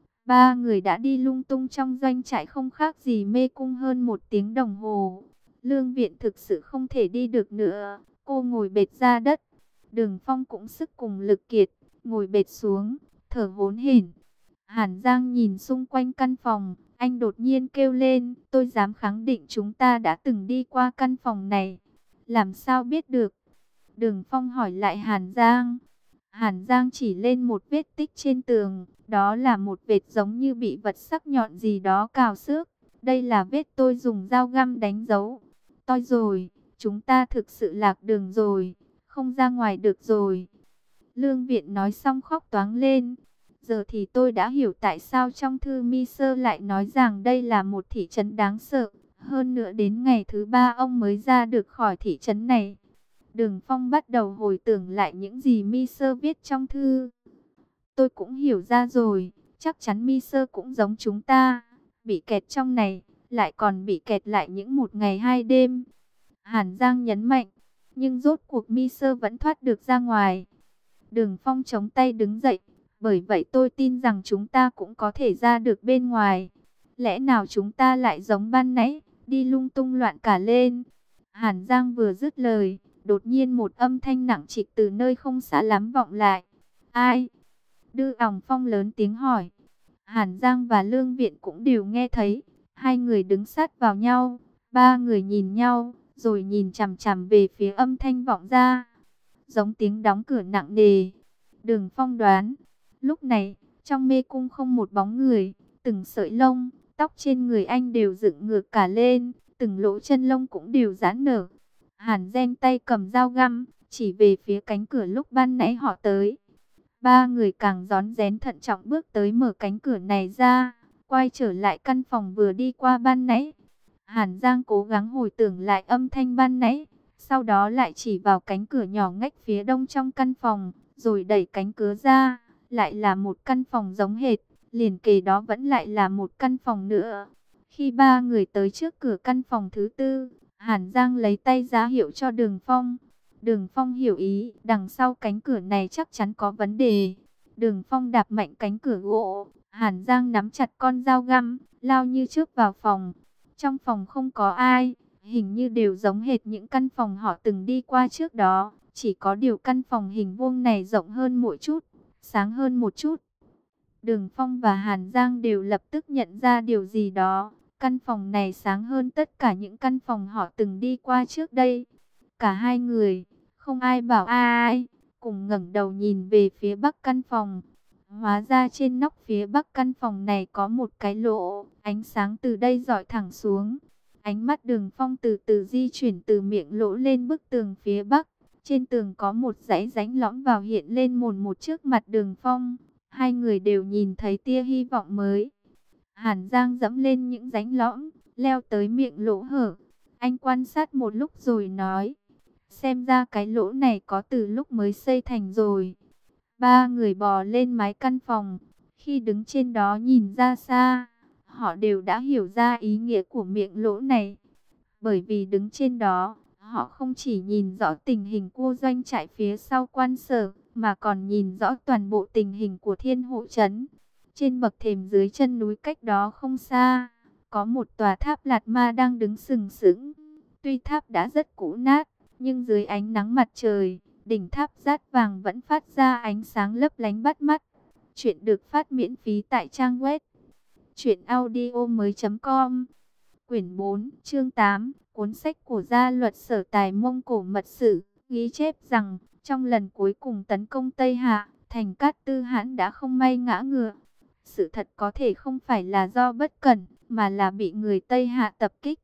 Ba người đã đi lung tung trong doanh trại không khác gì mê cung hơn một tiếng đồng hồ. Lương Viện thực sự không thể đi được nữa, cô ngồi bệt ra đất. Đường Phong cũng sức cùng lực kiệt, ngồi bệt xuống, thở hổn hển. Hàn Giang nhìn xung quanh căn phòng, anh đột nhiên kêu lên, tôi dám khẳng định chúng ta đã từng đi qua căn phòng này. Làm sao biết được? Đường Phong hỏi lại Hàn Giang. Hàn Giang chỉ lên một vết tích trên tường, đó là một vệt giống như bị vật sắc nhọn gì đó cào xước. Đây là vết tôi dùng dao găm đánh dấu. Toi rồi, chúng ta thực sự lạc đường rồi, không ra ngoài được rồi. Lương Viện nói xong khóc toáng lên. Giờ thì tôi đã hiểu tại sao trong thư mi sơ lại nói rằng đây là một thị trấn đáng sợ. Hơn nữa đến ngày thứ ba ông mới ra được khỏi thị trấn này. Đường Phong bắt đầu hồi tưởng lại những gì mi sơ viết trong thư. Tôi cũng hiểu ra rồi, chắc chắn mi sơ cũng giống chúng ta, bị kẹt trong này, lại còn bị kẹt lại những một ngày hai đêm. Hàn Giang nhấn mạnh, nhưng rốt cuộc mi sơ vẫn thoát được ra ngoài. Đường Phong chống tay đứng dậy, bởi vậy tôi tin rằng chúng ta cũng có thể ra được bên ngoài. Lẽ nào chúng ta lại giống ban nãy, đi lung tung loạn cả lên. Hàn Giang vừa dứt lời, đột nhiên một âm thanh nặng trịch từ nơi không xa lắm vọng lại. Ai? Đư Ỏng Phong lớn tiếng hỏi. Hàn Giang và Lương Viện cũng đều nghe thấy. Hai người đứng sát vào nhau. Ba người nhìn nhau, rồi nhìn chằm chằm về phía âm thanh vọng ra. Giống tiếng đóng cửa nặng nề. Đường Phong đoán. Lúc này, trong mê cung không một bóng người. Từng sợi lông, tóc trên người anh đều dựng ngược cả lên. Từng lỗ chân lông cũng đều giãn nở. Hàn Gen tay cầm dao găm, chỉ về phía cánh cửa lúc ban nãy họ tới. Ba người càng rón rén thận trọng bước tới mở cánh cửa này ra, quay trở lại căn phòng vừa đi qua ban nãy. Hàn Giang cố gắng hồi tưởng lại âm thanh ban nãy, sau đó lại chỉ vào cánh cửa nhỏ ngách phía đông trong căn phòng, rồi đẩy cánh cửa ra, lại là một căn phòng giống hệt, liền kề đó vẫn lại là một căn phòng nữa. Khi ba người tới trước cửa căn phòng thứ tư, Hàn Giang lấy tay ra hiệu cho Đường Phong. Đường Phong hiểu ý, đằng sau cánh cửa này chắc chắn có vấn đề. Đường Phong đạp mạnh cánh cửa gỗ, Hàn Giang nắm chặt con dao găm, lao như trước vào phòng. Trong phòng không có ai, hình như đều giống hệt những căn phòng họ từng đi qua trước đó. Chỉ có điều căn phòng hình vuông này rộng hơn một chút, sáng hơn một chút. Đường Phong và Hàn Giang đều lập tức nhận ra điều gì đó. Căn phòng này sáng hơn tất cả những căn phòng họ từng đi qua trước đây. Cả hai người, không ai bảo ai, cùng ngẩng đầu nhìn về phía bắc căn phòng. Hóa ra trên nóc phía bắc căn phòng này có một cái lỗ, ánh sáng từ đây rọi thẳng xuống. Ánh mắt Đường Phong từ từ di chuyển từ miệng lỗ lên bức tường phía bắc. Trên tường có một dãy rãnh lõm vào hiện lên mồn một trước mặt Đường Phong. Hai người đều nhìn thấy tia hy vọng mới. Hàn Giang dẫm lên những rãnh lõm, leo tới miệng lỗ hở. Anh quan sát một lúc rồi nói, xem ra cái lỗ này có từ lúc mới xây thành rồi. Ba người bò lên mái căn phòng. Khi đứng trên đó nhìn ra xa, họ đều đã hiểu ra ý nghĩa của miệng lỗ này. Bởi vì đứng trên đó, họ không chỉ nhìn rõ tình hình của doanh trại phía sau quan sở, mà còn nhìn rõ toàn bộ tình hình của Thiên Hộ Trấn. Trên bậc thềm dưới chân núi cách đó không xa, có một tòa tháp Lạt Ma đang đứng sừng sững. Tuy tháp đã rất cũ nát, nhưng dưới ánh nắng mặt trời, đỉnh tháp rát vàng vẫn phát ra ánh sáng lấp lánh bắt mắt. Chuyện được phát miễn phí tại trang web truyện audio mới chấm com. Quyển bốn, chương tám, cuốn sách của gia luật Sở Tài Mông Cổ mật sử, ghi chép rằng, trong lần cuối cùng tấn công Tây Hạ, thành Cát Tư Hãn đã không may ngã ngựa. Sự thật có thể không phải là do bất cẩn, mà là bị người Tây Hạ tập kích.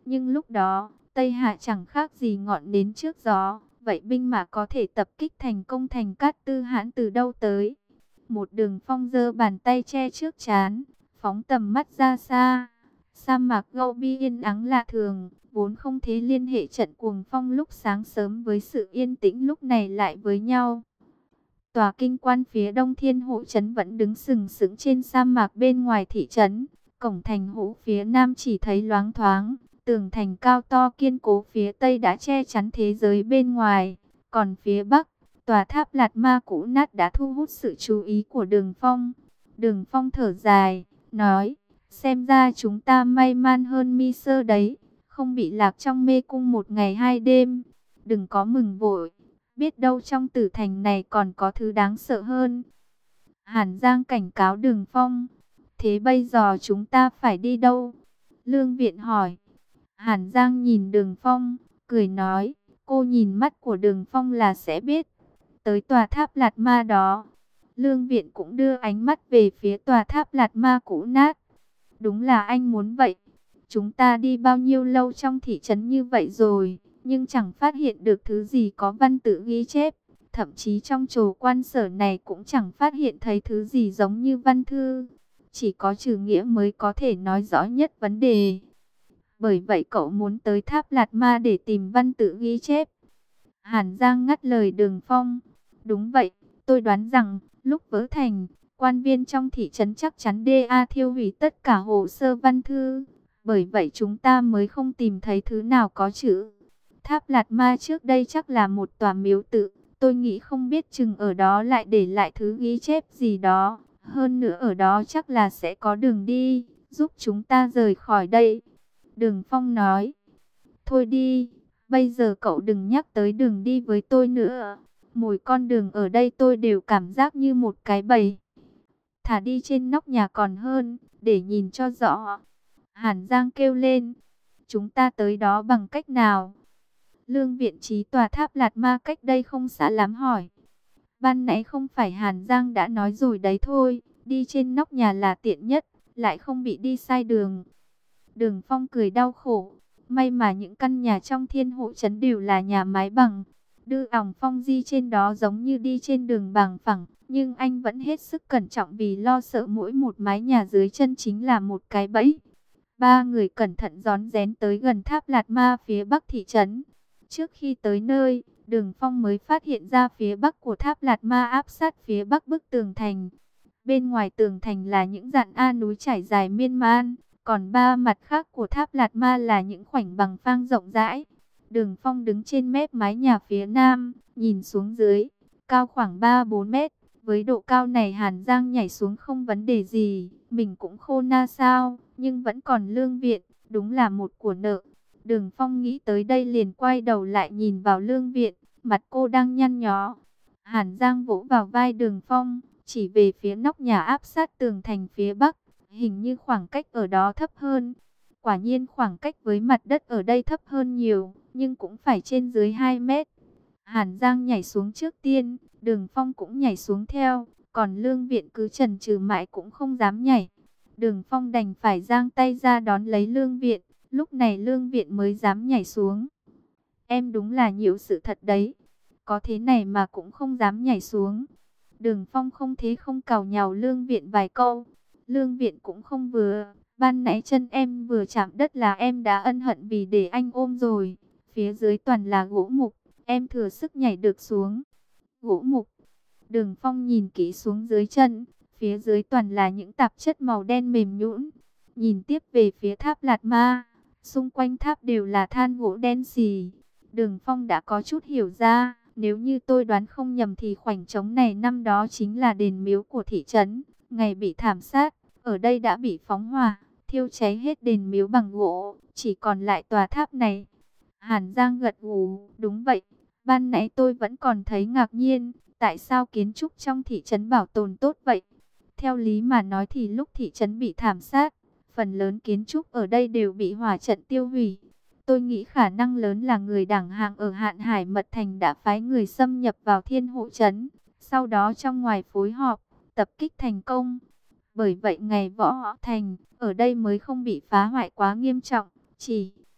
Nhưng lúc đó, Tây Hạ chẳng khác gì ngọn nến trước gió. Vậy binh mã có thể tập kích thành công thành Cát Tư Hãn từ đâu tới? Một Đường Phong giơ bàn tay che trước trán, phóng tầm mắt ra xa. Sa mạc Gobi yên ắng lạ thường, vốn không thể liên hệ trận cuồng phong lúc sáng sớm với sự yên tĩnh lúc này lại với nhau. Tòa kinh quan phía đông Thiên Hộ trấn vẫn đứng sừng sững trên sa mạc bên ngoài thị trấn. Cổng thành hũ phía nam chỉ thấy loáng thoáng, tường thành cao to kiên cố phía tây đã che chắn thế giới bên ngoài. Còn phía bắc, tòa tháp Lạt Ma cũ nát đã thu hút sự chú ý của Đường Phong. Đường Phong thở dài, nói, xem ra chúng ta may mắn hơn Mi Sơ đấy, không bị lạc trong mê cung một ngày hai đêm. Đừng có mừng vội, biết đâu trong tử thành này còn có thứ đáng sợ hơn. Hàn Giang cảnh cáo Đường Phong, thế bây giờ chúng ta phải đi đâu? Lương Viện hỏi. Hàn Giang nhìn Đường Phong, cười nói, cô nhìn mắt của Đường Phong là sẽ biết. Tới tòa tháp Lạt Ma đó. Lương Viện cũng đưa ánh mắt về phía tòa tháp Lạt Ma cũ nát. Đúng là anh muốn vậy. Chúng ta đi bao nhiêu lâu trong thị trấn như vậy rồi, nhưng chẳng phát hiện được thứ gì có văn tự ghi chép. Thậm chí trong trồ quan sở này cũng chẳng phát hiện thấy thứ gì giống như văn thư. Chỉ có Trừ Nghĩa mới có thể nói rõ nhất vấn đề. Bởi vậy cậu muốn tới tháp Lạt Ma để tìm văn tự ghi chép. Hàn Giang ngắt lời Đường Phong. Đúng vậy, tôi đoán rằng lúc vỡ thành, quan viên trong thị trấn chắc chắn đã thiêu hủy tất cả hồ sơ văn thư. Bởi vậy chúng ta mới không tìm thấy thứ nào có chữ. Tháp Lạt Ma trước đây chắc là một tòa miếu tự. Tôi nghĩ không biết chừng ở đó lại để lại thứ ghi chép gì đó. Hơn nữa ở đó chắc là sẽ có đường đi, giúp chúng ta rời khỏi đây. Đường Phong nói, thôi đi, bây giờ cậu đừng nhắc tới đường đi với tôi nữa. Mỗi con đường ở đây tôi đều cảm giác như một cái bầy. Thả đi trên nóc nhà còn hơn, để nhìn cho rõ. Hàn Giang kêu lên, chúng ta tới đó bằng cách nào? Lương Viện Trí tòa tháp Lạt Ma cách đây không xa lắm hỏi. Ban nãy không phải Hàn Giang đã nói rồi đấy thôi, đi trên nóc nhà là tiện nhất, lại không bị đi sai đường. Đường Phong cười đau khổ, may mà những căn nhà trong Thiên Hộ trấn đều là nhà mái bằng. Đưa ỏng Phong di trên đó giống như đi trên đường bằng phẳng, nhưng anh vẫn hết sức cẩn trọng vì lo sợ mỗi một mái nhà dưới chân chính là một cái bẫy. Ba người cẩn thận rón rén tới gần tháp Lạt Ma phía bắc thị trấn. Trước khi tới nơi, Đường Phong mới phát hiện ra phía bắc của tháp Lạt Ma áp sát phía bắc bức tường thành. Bên ngoài tường thành là những dạn a núi trải dài miên man, còn ba mặt khác của tháp Lạt Ma là những khoảnh bằng phang rộng rãi. Đường Phong đứng trên mép mái nhà phía nam, nhìn xuống dưới, cao khoảng ba bốn mét. Với độ cao này Hàn Giang nhảy xuống không vấn đề gì, mình cũng khô na sao, nhưng vẫn còn Lương Viện, đúng là một của nợ. Đường Phong nghĩ tới đây liền quay đầu lại nhìn vào Lương Viện, mặt cô đang nhăn nhó. Hàn Giang vỗ vào vai Đường Phong, chỉ về phía nóc nhà áp sát tường thành phía bắc, hình như khoảng cách ở đó thấp hơn. Quả nhiên khoảng cách với mặt đất ở đây thấp hơn nhiều, nhưng cũng phải trên dưới hai mét. Hàn Giang nhảy xuống trước tiên, Đường Phong cũng nhảy xuống theo, còn Lương Viện cứ chần chừ mãi cũng không dám nhảy. Đường Phong đành phải giang tay ra đón lấy Lương Viện, lúc này Lương Viện mới dám nhảy xuống. Em đúng là nhiều sự thật đấy, có thế này mà cũng không dám nhảy xuống. Đường Phong không thế không càu nhàu Lương Viện vài câu. Lương Viện cũng không vừa, ban nãy chân em vừa chạm đất là em đã ân hận vì để anh ôm rồi. Phía dưới toàn là gỗ mục, em thừa sức nhảy được xuống. Gỗ mục. Đường Phong nhìn kỹ xuống dưới chân, phía dưới toàn là những tạp chất màu đen mềm nhũn. Nhìn tiếp về phía tháp Lạt Ma, xung quanh tháp đều là than gỗ đen xì. Đường Phong đã có chút hiểu ra, nếu như tôi đoán không nhầm thì khoảnh trống này năm đó chính là đền miếu của thị trấn. Ngày bị thảm sát, ở đây đã bị phóng hỏa, thiêu cháy hết đền miếu bằng gỗ, chỉ còn lại tòa tháp này. Hàn Giang gật gù, đúng vậy, ban nãy tôi vẫn còn thấy ngạc nhiên, tại sao kiến trúc trong thị trấn bảo tồn tốt vậy? Theo lý mà nói thì lúc thị trấn bị thảm sát, phần lớn kiến trúc ở đây đều bị hỏa trận tiêu hủy. Tôi nghĩ khả năng lớn là người đảng hàng ở Hạn Hải Mật Thành đã phái người xâm nhập vào Thiên Hộ trấn, sau đó trong ngoài phối hợp, tập kích thành công. Bởi vậy ngày Võ Thành, ở đây mới không bị phá hoại quá nghiêm trọng, chỉ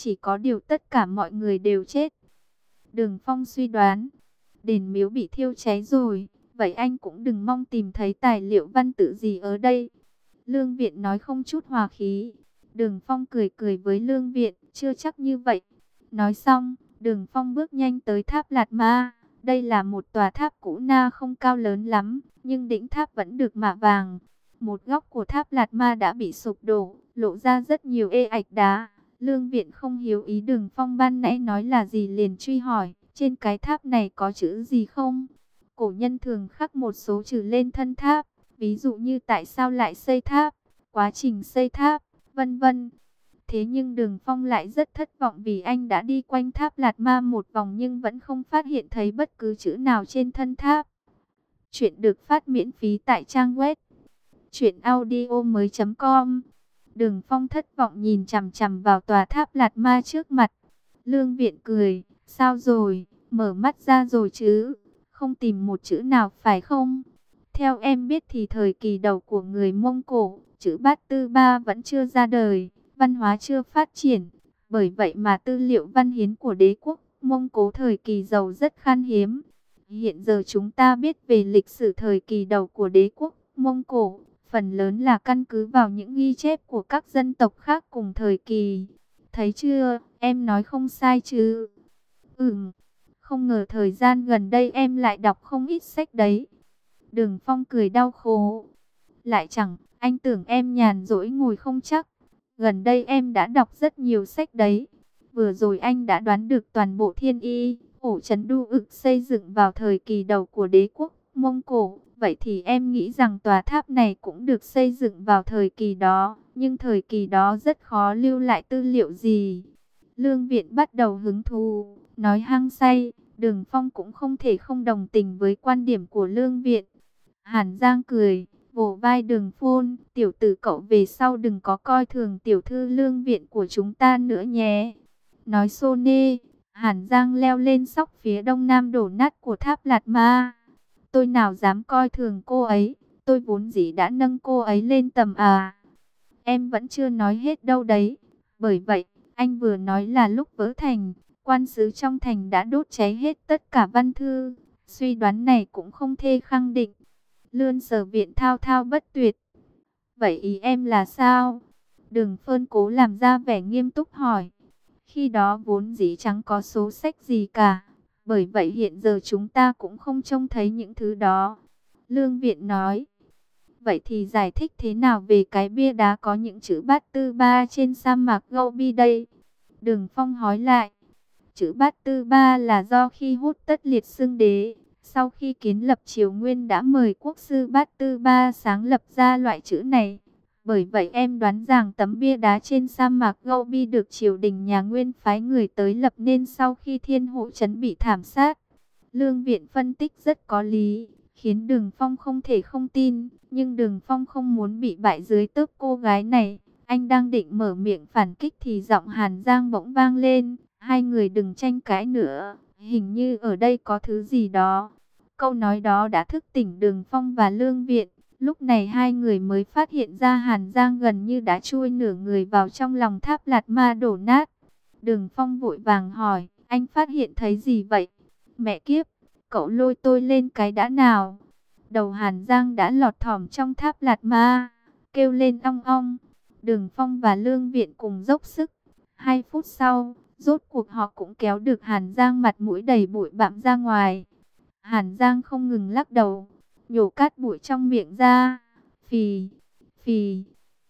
chỉ có điều tất cả mọi người đều chết. Đường Phong suy đoán, đền miếu bị thiêu cháy rồi, vậy anh cũng đừng mong tìm thấy tài liệu văn tự gì ở đây. Lương Viện nói không chút hòa khí. Đường Phong cười cười với Lương Viện, chưa chắc như vậy. Nói xong, Đường Phong bước nhanh tới tháp Lạt Ma. Đây là một tòa tháp cũ na không cao lớn lắm, nhưng đỉnh tháp vẫn được mạ vàng. Một góc của tháp Lạt Ma đã bị sụp đổ, lộ ra rất nhiều ê ạch đá. Lương Viện không hiểu ý Đường Phong ban nãy nói là gì, liền truy hỏi, trên cái tháp này có chữ gì không? Cổ nhân thường khắc một số chữ lên thân tháp, ví dụ như tại sao lại xây tháp, quá trình xây tháp, vân vân. Thế nhưng Đường Phong lại rất thất vọng vì anh đã đi quanh tháp Lạt Ma một vòng nhưng vẫn không phát hiện thấy bất cứ chữ nào trên thân tháp. Chuyện được phát miễn phí tại trang web truyện audio mới chấm com. Đường Phong thất vọng nhìn chằm chằm vào tòa tháp Lạt Ma trước mặt. Lương Viện cười, sao rồi, mở mắt ra rồi chứ, không tìm một chữ nào phải không? Theo em biết thì thời kỳ đầu của người Mông Cổ, chữ Bát Tư Ba vẫn chưa ra đời, văn hóa chưa phát triển. Bởi vậy mà tư liệu văn hiến của đế quốc Mông Cổ thời kỳ đầu rất khan hiếm. Hiện giờ chúng ta biết về lịch sử thời kỳ đầu của đế quốc Mông Cổ, phần lớn là căn cứ vào những ghi chép của các dân tộc khác cùng thời kỳ. Thấy chưa, em nói không sai chứ? Ừm, không ngờ thời gian gần đây em lại đọc không ít sách đấy. Đường Phong cười đau khổ. Lại chẳng, anh tưởng em nhàn rỗi ngồi không chắc. Gần đây em đã đọc rất nhiều sách đấy. Vừa rồi anh đã đoán được toàn bộ thiên y, ổ trấn đu ực xây dựng vào thời kỳ đầu của đế quốc Mông Cổ. Vậy thì em nghĩ rằng tòa tháp này cũng được xây dựng vào thời kỳ đó. Nhưng thời kỳ đó rất khó lưu lại tư liệu gì. Lương Viện bắt đầu hứng thú, nói hăng say. Đường Phong cũng không thể không đồng tình với quan điểm của Lương Viện. Hàn Giang cười, vỗ vai Đường Phôn, tiểu tử cậu về sau đừng có coi thường tiểu thư Lương Viện của chúng ta nữa nhé. Nói xô nê, Hàn Giang leo lên sóc phía đông nam đổ nát của tháp Lạt Ma. Tôi nào dám coi thường cô ấy, tôi vốn dĩ đã nâng cô ấy lên tầm à. Em vẫn chưa nói hết đâu đấy. Bởi vậy, anh vừa nói là lúc vỡ thành, quan sứ trong thành đã đốt cháy hết tất cả văn thư. Suy đoán này cũng không thể khẳng định. Lươn Sở Viện thao thao bất tuyệt. Vậy ý em là sao? Đường Phơn cố làm ra vẻ nghiêm túc hỏi. Khi đó vốn dĩ chẳng có số sách gì cả. Bởi vậy hiện giờ chúng ta cũng không trông thấy những thứ đó. Lương Viện nói. Vậy thì giải thích thế nào về cái bia đá có những chữ Bát Tư Ba trên sa mạc Gobi đây? Đường Phong hỏi lại. Chữ Bát Tư Ba là do khi Hút Tất Liệt xưng đế, sau khi kiến lập triều Nguyên đã mời quốc sư Bát Tư Ba sáng lập ra loại chữ này. Bởi vậy em đoán rằng tấm bia đá trên sa mạc Gobi được triều đình nhà Nguyên phái người tới lập nên sau khi Thiên Hộ Trấn bị thảm sát. Lương Viện phân tích rất có lý, khiến Đường Phong không thể không tin. Nhưng Đường Phong không muốn bị bại dưới tớp cô gái này. Anh đang định mở miệng phản kích thì giọng Hàn Giang bỗng vang lên. Hai người đừng tranh cãi nữa, hình như ở đây có thứ gì đó. Câu nói đó đã thức tỉnh Đường Phong và Lương Viện. Lúc này hai người mới phát hiện ra Hàn Giang gần như đã chui nửa người vào trong lòng tháp Lạt Ma đổ nát. Đường Phong vội vàng hỏi, anh phát hiện thấy gì vậy? Mẹ kiếp, cậu lôi tôi lên cái đã nào. Đầu Hàn Giang đã lọt thỏm trong tháp Lạt Ma, kêu lên ong ong. Đường Phong và Lương Viện cùng dốc sức. Hai phút sau, rốt cuộc họ cũng kéo được Hàn Giang mặt mũi đầy bụi bặm ra ngoài. Hàn Giang không ngừng lắc đầu, nhổ cát bụi trong miệng ra. Phì, phì,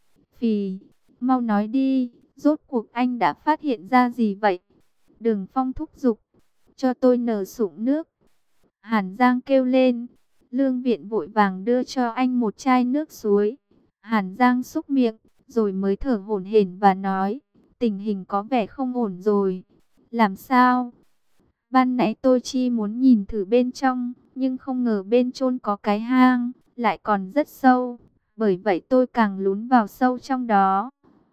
phì, mau nói đi, rốt cuộc anh đã phát hiện ra gì vậy? Đường Phong thúc giục, cho tôi nở sủng nước. Hàn Giang kêu lên. Lương Viện vội vàng đưa cho anh một chai nước suối. Hàn Giang xúc miệng, rồi mới thở hổn hển và nói, tình hình có vẻ không ổn rồi. Làm sao? Ban nãy tôi chỉ muốn nhìn thử bên trong, nhưng không ngờ bên chôn có cái hang, lại còn rất sâu. Bởi vậy tôi càng lún vào sâu trong đó.